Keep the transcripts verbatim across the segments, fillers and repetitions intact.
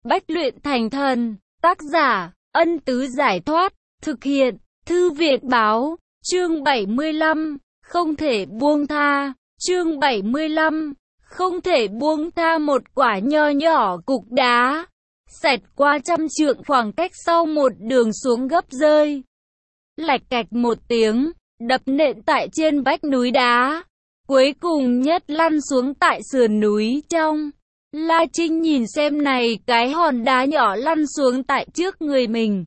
Bách luyện thành thần. Tác giả, Ân Tứ Giải Thoát. Thực hiện, Thư Việt Báo. Chương bảy mươi lăm. Không thể buông tha. Chương bảy mươi lăm. Không thể buông tha. Một quả nho nhỏ cục đá xẹt qua trăm trượng khoảng cách sau một đường xuống gấp rơi. Lạch cạch một tiếng, đập nện tại trên vách núi đá, cuối cùng nhất lăn xuống tại sườn núi trong. La Trinh nhìn xem này cái hòn đá nhỏ lăn xuống tại trước người mình,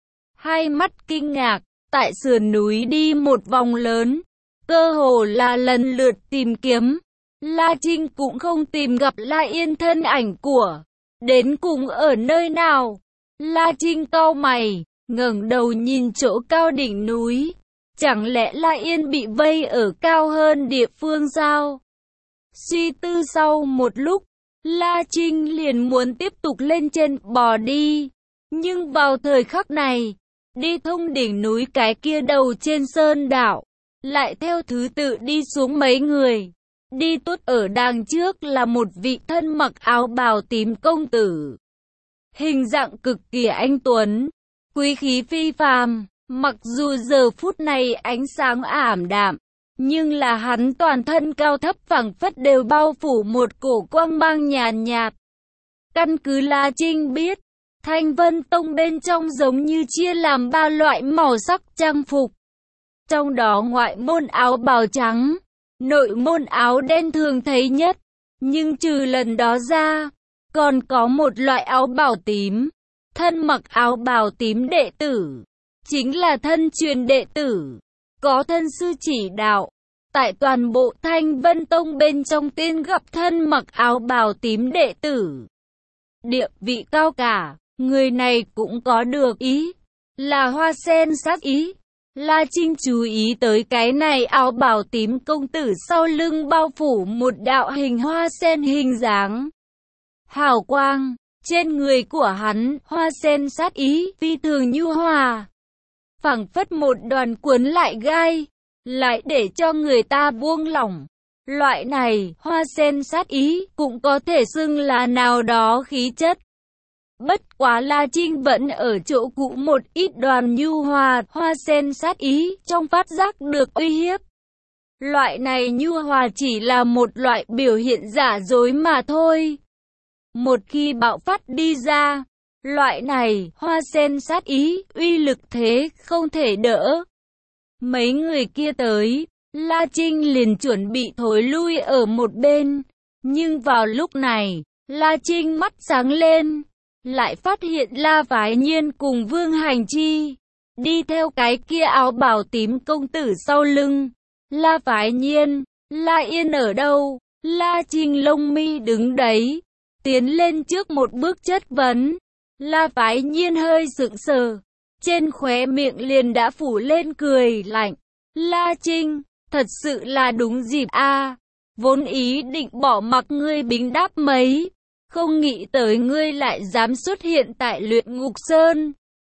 hai mắt kinh ngạc. Tại sườn núi đi một vòng lớn, cơ hồ là lần lượt tìm kiếm, La Trinh cũng không tìm gặp La Yên thân ảnh của đến cùng ở nơi nào. La Trinh cau mày, ngẩng đầu nhìn chỗ cao đỉnh núi. Chẳng lẽ La Yên bị vây ở cao hơn địa phương sao? Suy tư sau một lúc, La Trinh liền muốn tiếp tục lên trên bò đi. Nhưng vào thời khắc này, đi thông đỉnh núi cái kia đầu trên sơn đảo, lại theo thứ tự đi xuống mấy người. Đi tốt ở đằng trước là một vị thân mặc áo bào tím công tử, hình dạng cực kỳ anh tuấn, quý khí phi phàm. Mặc dù giờ phút này ánh sáng ảm đạm, nhưng là hắn toàn thân cao thấp phảng phất đều bao phủ một cổ quang mang nhàn nhạt. Căn cứ La Trinh biết, Thanh Vân Tông bên trong giống như chia làm ba loại màu sắc trang phục. Trong đó ngoại môn áo bào trắng, nội môn áo đen thường thấy nhất. Nhưng trừ lần đó ra, còn có một loại áo bào tím. Thân mặc áo bào tím đệ tử, chính là thân truyền đệ tử, có thân sư chỉ đạo. Tại toàn bộ Thanh Vân Tông bên trong tiên gặp thân mặc áo bào tím đệ tử, địa vị cao cả. Người này cũng có được ý, là Hoa Sen Sát Ý. La Trinh chú ý tới cái này áo bào tím công tử sau lưng bao phủ một đạo hình hoa sen hình dáng hào quang. Trên người của hắn, hoa sen sát ý phi thường nhu hòa, phảng phất một đoàn cuốn lại gai, lại để cho người ta buông lỏng. Loại này, hoa sen sát ý, cũng có thể xưng là nào đó khí chất. Bất quá La Trinh vẫn ở chỗ cũ một ít đoàn nhu hòa, hoa sen sát ý, trong phát giác được uy hiếp. Loại này nhu hòa chỉ là một loại biểu hiện giả dối mà thôi. Một khi bạo phát đi ra, loại này, hoa sen sát ý, uy lực thế, không thể đỡ. Mấy người kia tới, La Trinh liền chuẩn bị thối lui ở một bên. Nhưng vào lúc này, La Trinh mắt sáng lên, lại phát hiện La Phái Nhiên cùng Vương Hành Chi đi theo cái kia áo bào tím công tử sau lưng. La Phái Nhiên, La Yên ở đâu? La Trinh lông mi đứng đấy, tiến lên trước một bước chất vấn. La Phái Nhiên hơi sững sờ, trên khóe miệng liền đã phủ lên cười lạnh. La Trinh, thật sự là đúng dịp a, à, vốn ý định bỏ mặc ngươi bính đáp mấy, không nghĩ tới ngươi lại dám xuất hiện tại Luyện Ngục Sơn.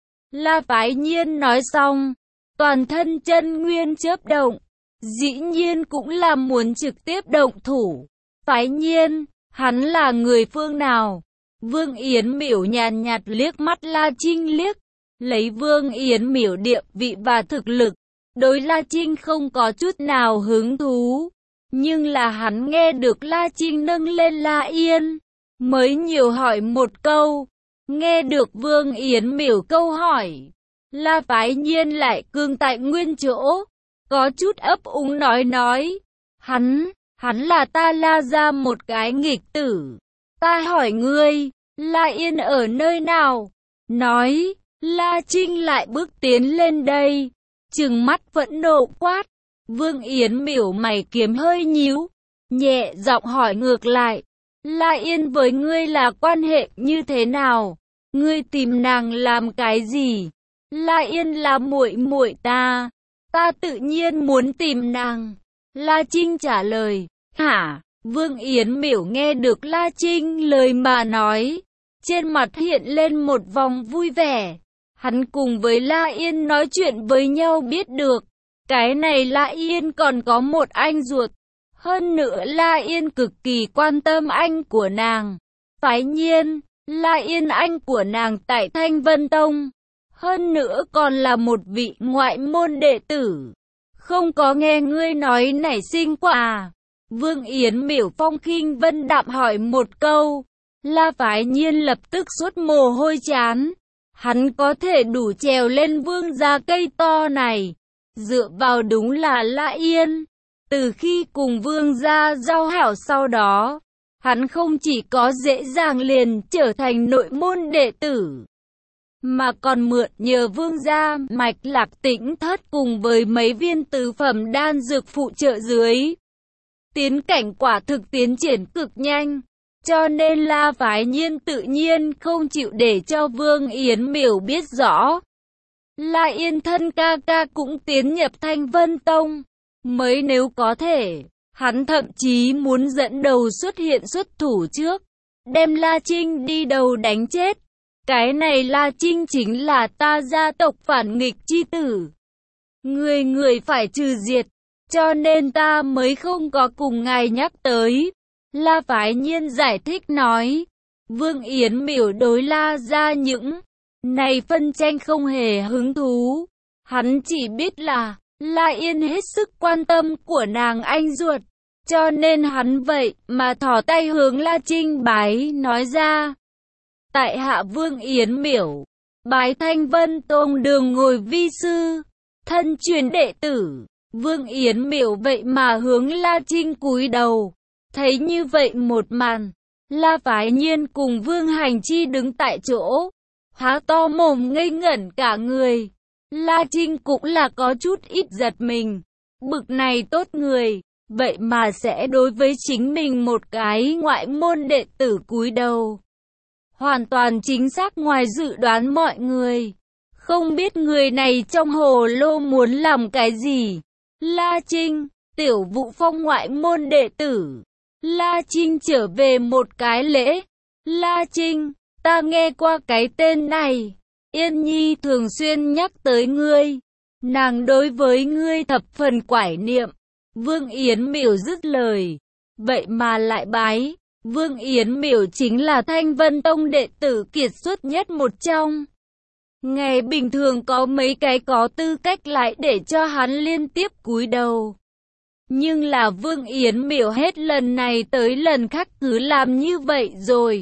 La Phái Nhiên nói xong, toàn thân chân nguyên chớp động, dĩ nhiên cũng là muốn trực tiếp động thủ. Phái Nhiên, hắn là người phương nào? Vương Yến Miểu nhàn nhạt liếc mắt La Trinh liếc, lấy Vương Yến Miểu địa vị và thực lực, đối La Trinh không có chút nào hứng thú. Nhưng là hắn nghe được La Trinh nâng lên La Yên, mới nhiều hỏi một câu. Nghe được Vương Yến Miểu câu hỏi, La Phái Nhiên lại cương tại nguyên chỗ, có chút ấp úng nói nói, hắn, hắn là ta La gia một cái nghịch tử. Ta hỏi ngươi, La Yên ở nơi nào? Nói, La Trinh lại bước tiến lên đây, trừng mắt phẫn nộ quát. Vương Yến Miểu mày kiếm hơi nhíu, nhẹ giọng hỏi ngược lại, La Yên với ngươi là quan hệ như thế nào? Ngươi tìm nàng làm cái gì? La Yên là muội muội ta, ta tự nhiên muốn tìm nàng. La Trinh trả lời. Hả? Vương Yến Miểu nghe được La Trinh lời mà nói, trên mặt hiện lên một vòng vui vẻ. Hắn cùng với La Yên nói chuyện với nhau biết được, cái này La Yên còn có một anh ruột. Hơn nữa La Yên cực kỳ quan tâm anh của nàng. Phái Nhiên, La Yên anh của nàng tại Thanh Vân Tông. Hơn nữa còn là một vị ngoại môn đệ tử. Không có nghe ngươi nói nảy sinh qua à? Vương Yến Miểu phong khinh vân đạm hỏi một câu. La Phái Nhiên lập tức suốt mồ hôi chán. Hắn có thể đủ trèo lên vương gia cây to này. Dựa vào đúng là La Yên. Từ khi cùng vương gia giao hảo sau đó, hắn không chỉ có dễ dàng liền trở thành nội môn đệ tử, mà còn mượn nhờ vương gia mạch lạc tĩnh thất cùng với mấy viên tứ phẩm đan dược phụ trợ dưới. Tiến cảnh quả thực tiến triển cực nhanh, cho nên La Phái Nhiên tự nhiên không chịu để cho Vương Yến Miểu biết rõ. La Yên thân ca ca cũng tiến nhập Thanh Vân Tông, mới nếu có thể, hắn thậm chí muốn dẫn đầu xuất hiện xuất thủ trước, đem La Trinh đi đầu đánh chết. Cái này La Trinh chính là ta gia tộc phản nghịch chi tử. Người người phải trừ diệt, cho nên ta mới không có cùng ngài nhắc tới. La Phái Nhiên giải thích nói. Vương Yến Miểu đối La ra những này phân tranh không hề hứng thú. Hắn chỉ biết là La Yên hết sức quan tâm của nàng anh ruột, cho nên hắn vậy mà thò tay hướng La Trinh bái nói ra. Tại hạ Vương Yến Miểu, bái Thanh Vân Tông đường ngồi vi sư, thân truyền đệ tử. Vương Yến Miểu vậy mà hướng La Trinh cúi đầu. Thấy như vậy một màn, La Phái Nhiên cùng Vương Hành Chi đứng tại chỗ, há to mồm ngây ngẩn cả người. La Trinh cũng là có chút ít giật mình. Bực này tốt người, vậy mà sẽ đối với chính mình một cái ngoại môn đệ tử cúi đầu. Hoàn toàn chính xác ngoài dự đoán mọi người. Không biết người này trong hồ lô muốn làm cái gì. La Trinh, Tiểu Vũ Phong ngoại môn đệ tử. La Trinh trở về một cái lễ. La Trinh, ta nghe qua cái tên này. Yên Nhi thường xuyên nhắc tới ngươi. Nàng đối với ngươi thập phần quải niệm. Vương Yến Miểu dứt lời. Vậy mà lại bái. Vương Yến Miểu chính là Thanh Vân Tông đệ tử kiệt xuất nhất một trong. Ngày bình thường có mấy cái có tư cách lại để cho hắn liên tiếp cúi đầu. Nhưng là Vương Yến Miểu hết lần này tới lần khác cứ làm như vậy rồi.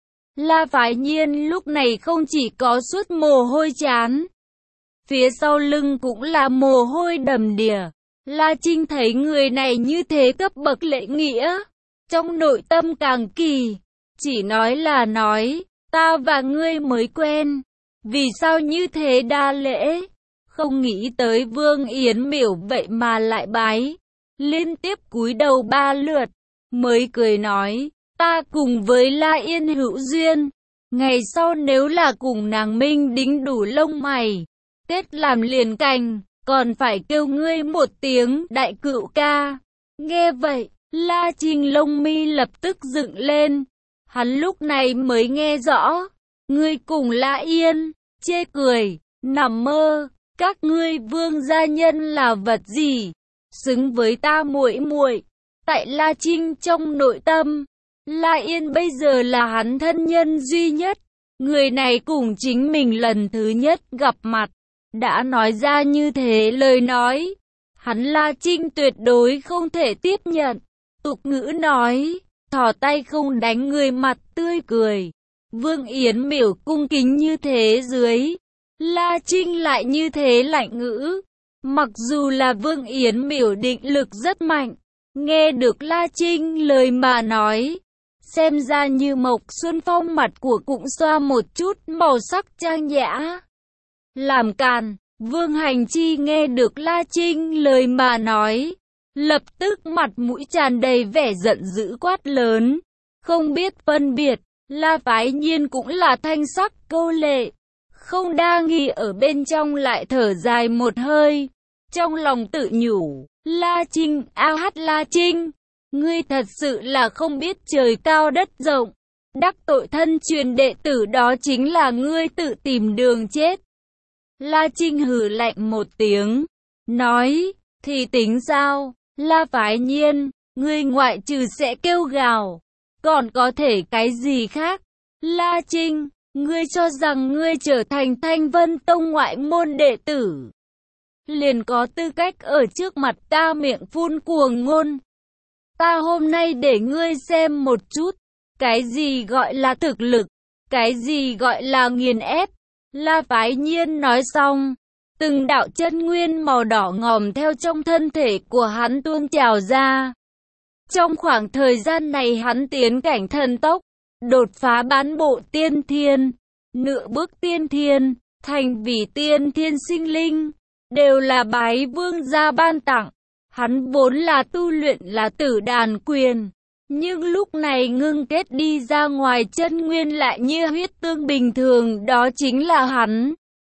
La Phái Nhiên lúc này không chỉ có suốt mồ hôi chán, phía sau lưng cũng là mồ hôi đầm đìa. La Trinh thấy người này như thế cấp bậc lễ nghĩa, trong nội tâm càng kỳ, chỉ nói là nói, ta và ngươi mới quen, vì sao như thế đa lễ? Không nghĩ tới Vương Yến Miểu vậy mà lại bái, liên tiếp cúi đầu ba lượt, mới cười nói, ta cùng với La Yên hữu duyên, ngày sau nếu là cùng nàng Minh đính đủ lông mày, kết làm liền cành, còn phải kêu ngươi một tiếng đại cựu ca. Nghe vậy, La Trinh lông mi lập tức dựng lên, hắn lúc này mới nghe rõ, ngươi cùng La Yên, chê cười, nằm mơ, các ngươi Vương gia nhân là vật gì, xứng với ta muội muội. Tại La Trinh trong nội tâm, La Yên bây giờ là hắn thân nhân duy nhất, người này cùng chính mình lần thứ nhất gặp mặt, đã nói ra như thế lời nói, hắn La Trinh tuyệt đối không thể tiếp nhận. Tục ngữ nói, thò tay không đánh người mặt tươi cười. Vương Yến Miểu cung kính như thế dưới, La Trinh lại như thế lạnh ngữ. Mặc dù là Vương Yến Miểu định lực rất mạnh, nghe được La Trinh lời mà nói, xem ra như Mộc Xuân Phong mặt của cũng xoa một chút màu sắc trang nhã. Làm càn, Vương Hành Chi nghe được La Trinh lời mà nói, lập tức mặt mũi tràn đầy vẻ giận dữ quát lớn, không biết phân biệt. La Phái Nhiên cũng là thanh sắc câu lệ, không đa nghi ở bên trong lại thở dài một hơi, trong lòng tự nhủ, La Trinh, a hát La Trinh, ngươi thật sự là không biết trời cao đất rộng, đắc tội thân truyền đệ tử đó chính là ngươi tự tìm đường chết. La Trinh hừ lạnh một tiếng, nói, thì tính sao, La Phái Nhiên, ngươi ngoại trừ sẽ kêu gào, còn có thể cái gì khác? La Trinh, ngươi cho rằng ngươi trở thành Thanh Vân Tông ngoại môn đệ tử, liền có tư cách ở trước mặt ta miệng phun cuồng ngôn. Ta hôm nay để ngươi xem một chút, cái gì gọi là thực lực, cái gì gọi là nghiền ép. La Phái Nhiên nói xong, từng đạo chân nguyên màu đỏ ngòm theo trong thân thể của hắn tuôn trào ra. Trong khoảng thời gian này hắn tiến cảnh thần tốc, đột phá bán bộ tiên thiên, nửa bước tiên thiên, thành vì tiên thiên sinh linh, đều là bái vương gia ban tặng. Hắn vốn là tu luyện là tử đàn quyền, nhưng lúc này ngưng kết đi ra ngoài chân nguyên lại như huyết tương bình thường, đó chính là hắn.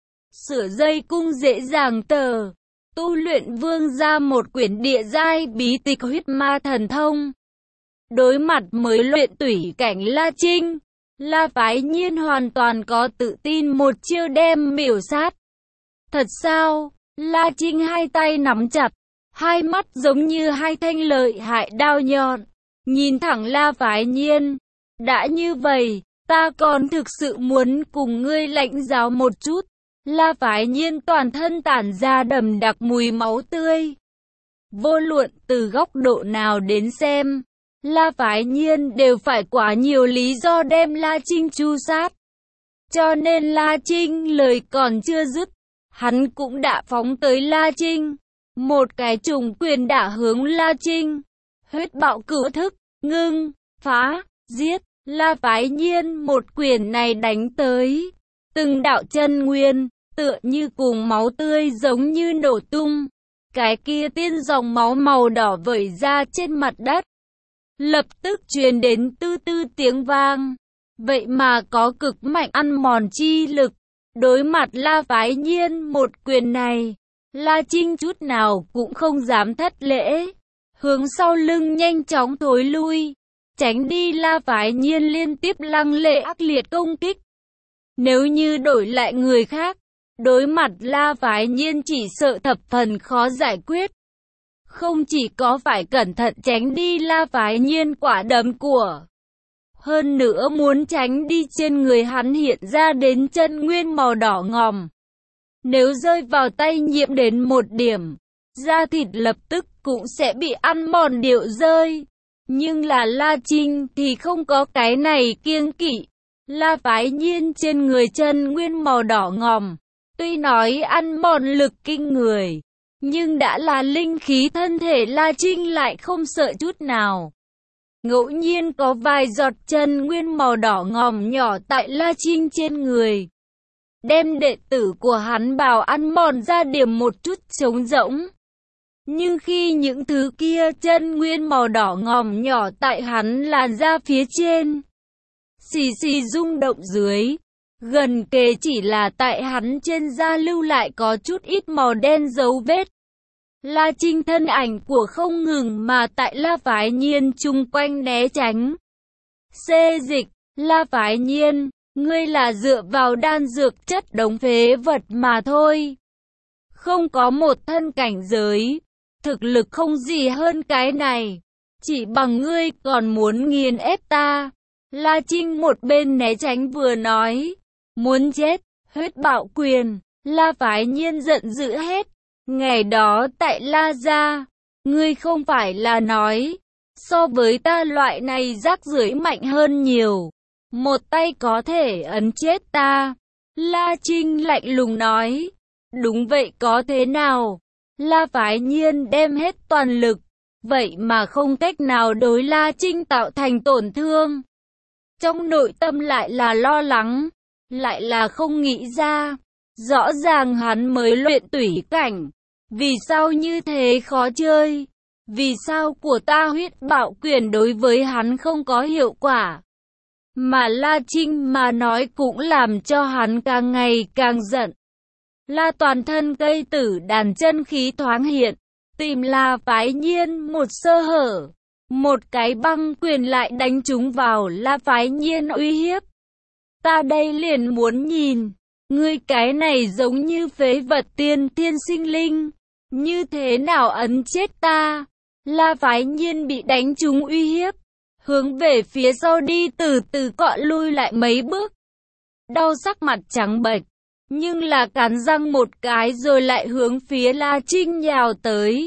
Sửa dây cung dễ dàng tờ, tu luyện vương gia một quyển địa giai bí tịch huyết ma thần thông. Đối mặt mới luyện tủy cảnh La Trinh, La Phái Nhiên hoàn toàn có tự tin một chiêu đem miểu sát. Thật sao? La Trinh hai tay nắm chặt, hai mắt giống như hai thanh lợi hại đao nhọn, nhìn thẳng La Phái Nhiên. Đã như vậy, ta còn thực sự muốn cùng ngươi lãnh giáo một chút. La Phái Nhiên toàn thân tản ra đậm đặc mùi máu tươi. Vô luận từ góc độ nào đến xem, La Phái Nhiên đều phải quá nhiều lý do đem La Trinh tru sát. Cho nên La Trinh lời còn chưa dứt, hắn cũng đã phóng tới La Trinh. Một cái trùng quyền đã hướng La Trinh. Huyết bạo cửu thức, ngưng, phá, giết. La Phái Nhiên một quyền này đánh tới. Từng đạo chân nguyên, tựa như cùng máu tươi giống như nổ tung. Cái kia tiên dòng máu màu đỏ vẩy ra trên mặt đất. Lập tức truyền đến tư tư tiếng vang. Vậy mà có cực mạnh ăn mòn chi lực. Đối mặt La Phái Nhiên một quyền này, La Trinh chút nào cũng không dám thất lễ. Hướng sau lưng nhanh chóng thối lui, tránh đi La Phái Nhiên liên tiếp lăng lệ ác liệt công kích. Nếu như đổi lại người khác, đối mặt La Phái Nhiên chỉ sợ thập phần khó giải quyết. Không chỉ có phải cẩn thận tránh đi La Phái Nhiên quả đấm của, hơn nữa muốn tránh đi trên người hắn hiện ra đến chân nguyên màu đỏ ngòm. Nếu rơi vào tay nhiễm đến một điểm, da thịt lập tức cũng sẽ bị ăn mòn điệu rơi. Nhưng là La Trinh thì không có cái này kiêng kỵ. La Phái Nhiên trên người chân nguyên màu đỏ ngòm, tuy nói ăn mòn lực kinh người, nhưng đã là linh khí thân thể La Trinh lại không sợ chút nào. Ngẫu nhiên có vài giọt chân nguyên màu đỏ ngòm nhỏ tại La Trinh trên người, đem đệ tử của hắn bào ăn mòn ra điểm một chút trống rỗng. Nhưng khi những thứ kia chân nguyên màu đỏ ngòm nhỏ tại hắn làn da phía trên, xì xì rung động dưới, gần kề chỉ là tại hắn trên da lưu lại có chút ít màu đen dấu vết. La Trinh thân ảnh của không ngừng mà tại La Phái Nhiên chung quanh né tránh. Xê dịch, La Phái Nhiên, ngươi là dựa vào đan dược chất đống phế vật mà thôi. Không có một thân cảnh giới, thực lực không gì hơn cái này. Chỉ bằng ngươi còn muốn nghiền ép ta. La Trinh một bên né tránh vừa nói. Muốn chết, huyết bạo quyền. La Phái Nhiên giận dữ hết. Ngày đó tại La Gia, ngươi không phải là nói, so với ta loại này rác rưởi mạnh hơn nhiều. Một tay có thể ấn chết ta. La Trinh lạnh lùng nói. Đúng vậy có thế nào? La Phái Nhiên đem hết toàn lực, vậy mà không cách nào đối La Trinh tạo thành tổn thương. Trong nội tâm lại là lo lắng, lại là không nghĩ ra. Rõ ràng hắn mới luyện tủy cảnh, vì sao như thế khó chơi? Vì sao của ta huyết bạo quyền đối với hắn không có hiệu quả? Mà La Trinh mà nói cũng làm cho hắn càng ngày càng giận. La toàn thân cây tử đàn chân khí thoáng hiện, tìm La Phái Nhiên một sơ hở. Một cái băng quyền lại đánh trúng vào La Phái Nhiên uy hiếp. Ta đây liền muốn nhìn, ngươi cái này giống như phế vật tiên thiên sinh linh, như thế nào ấn chết ta? La Phái Nhiên bị đánh trúng uy hiếp, hướng về phía sau đi từ từ cọ lui lại mấy bước. Đau sắc mặt trắng bệch, nhưng là cắn răng một cái rồi lại hướng phía La Trinh nhào tới.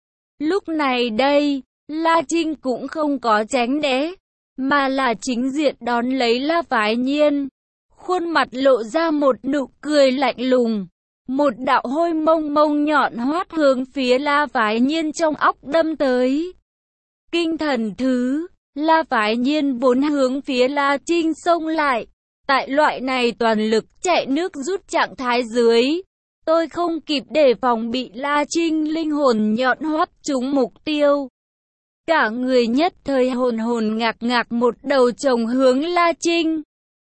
Lúc này đây, La Trinh cũng không có tránh né, mà là chính diện đón lấy La Phái Nhiên. Khuôn mặt lộ ra một nụ cười lạnh lùng. Một đạo hôi mông mông nhọn hoắt hướng phía La Phái Nhiên trong óc đâm tới. Kinh thần thứ, La Phái Nhiên vốn hướng phía La Trinh xông lại. Tại loại này toàn lực chạy nước rút trạng thái dưới, tôi không kịp đề phòng bị La Trinh linh hồn nhọn hoắt trúng mục tiêu. Cả người nhất thời hồn hồn ngạc ngạc một đầu chồng hướng La Trinh.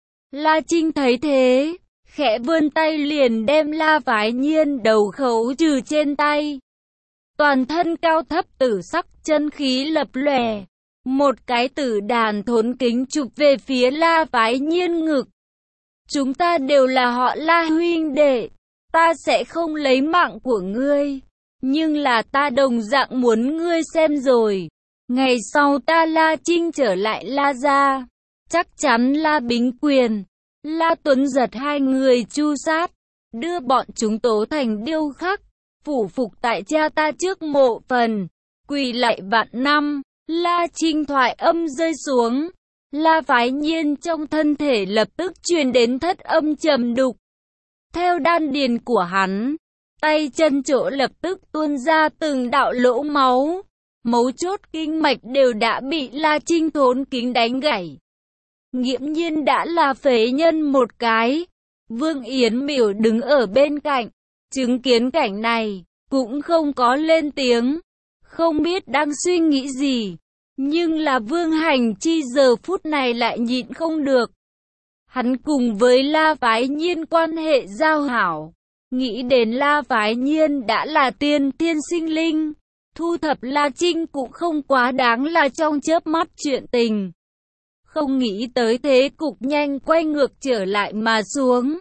La Trinh thấy thế, khẽ vươn tay liền đem La Phái Nhiên đầu khấu trừ trên tay. Toàn thân cao thấp tử sắc chân khí lập lòe. Một cái tử đàn thốn kính chụp về phía La Phái Nhiên ngực. Chúng ta đều là họ La huynh đệ. Ta sẽ không lấy mạng của ngươi. Nhưng là ta đồng dạng muốn ngươi xem rồi. Ngày sau ta La Trinh trở lại La gia. Chắc chắn La Bính Quyền, La Tuấn Giật hai người chu sát. Đưa bọn chúng tố thành điêu khắc. Phủ phục tại cha ta trước mộ phần. Quỳ lại vạn năm. La Trinh thoại âm rơi xuống. La Phái Nhiên trong thân thể lập tức truyền đến thất âm trầm đục. Theo đan điền của hắn, tay chân chỗ lập tức tuôn ra từng đạo lỗ máu. Mấu chốt kinh mạch đều đã bị La Trinh thốn kính đánh gãy. Nghiễm nhiên đã là phế nhân một cái. Vương Yến Miểu đứng ở bên cạnh, chứng kiến cảnh này, cũng không có lên tiếng. Không biết đang suy nghĩ gì. Nhưng là Vương Hành Chi giờ phút này lại nhịn không được. Hắn cùng với La Phái Nhiên quan hệ giao hảo. Nghĩ đến La Phái Nhiên đã là tiên thiên sinh linh. Thu thập La Trinh cũng không quá đáng là trong chớp mắt chuyện tình. Không nghĩ tới thế cục nhanh quay ngược trở lại mà xuống.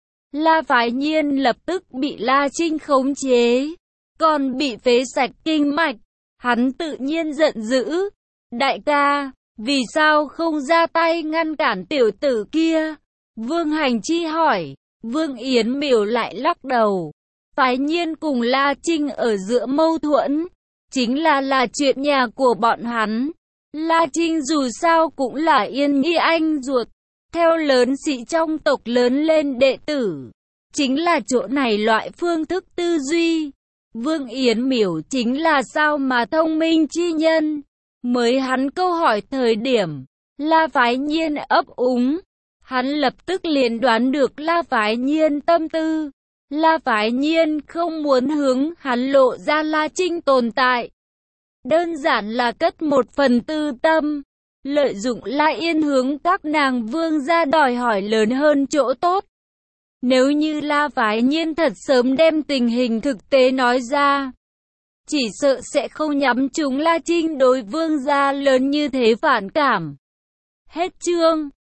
La Phái Nhiên lập tức bị La Trinh khống chế. Còn bị phế sạch kinh mạch. Hắn tự nhiên giận dữ. Đại ca, vì sao không ra tay ngăn cản tiểu tử kia? Vương Hành Chi hỏi. Vương Yến Miểu lại lắc đầu. Phái Nhiên cùng La Trinh ở giữa mâu thuẫn. Chính là là chuyện nhà của bọn hắn. La Trinh dù sao cũng là Yên Nghi anh ruột. Theo lớn sĩ trong tộc lớn lên đệ tử. Chính là chỗ này loại phương thức tư duy. Vương Yến Miểu chính là sao mà thông minh chi nhân. Mới hắn câu hỏi thời điểm, La Phái Nhiên ấp úng. Hắn lập tức liền đoán được La Phái Nhiên tâm tư. La Phái Nhiên không muốn hướng hắn lộ ra La Trinh tồn tại. Đơn giản là cất một phần tư tâm. Lợi dụng La Yên hướng các nàng vương gia đòi hỏi lớn hơn chỗ tốt. Nếu như La Phái Nhiên thật sớm đem tình hình thực tế nói ra, chỉ sợ sẽ không nhắm trúng La Trinh đối vương gia lớn như thế phản cảm. Hết chương.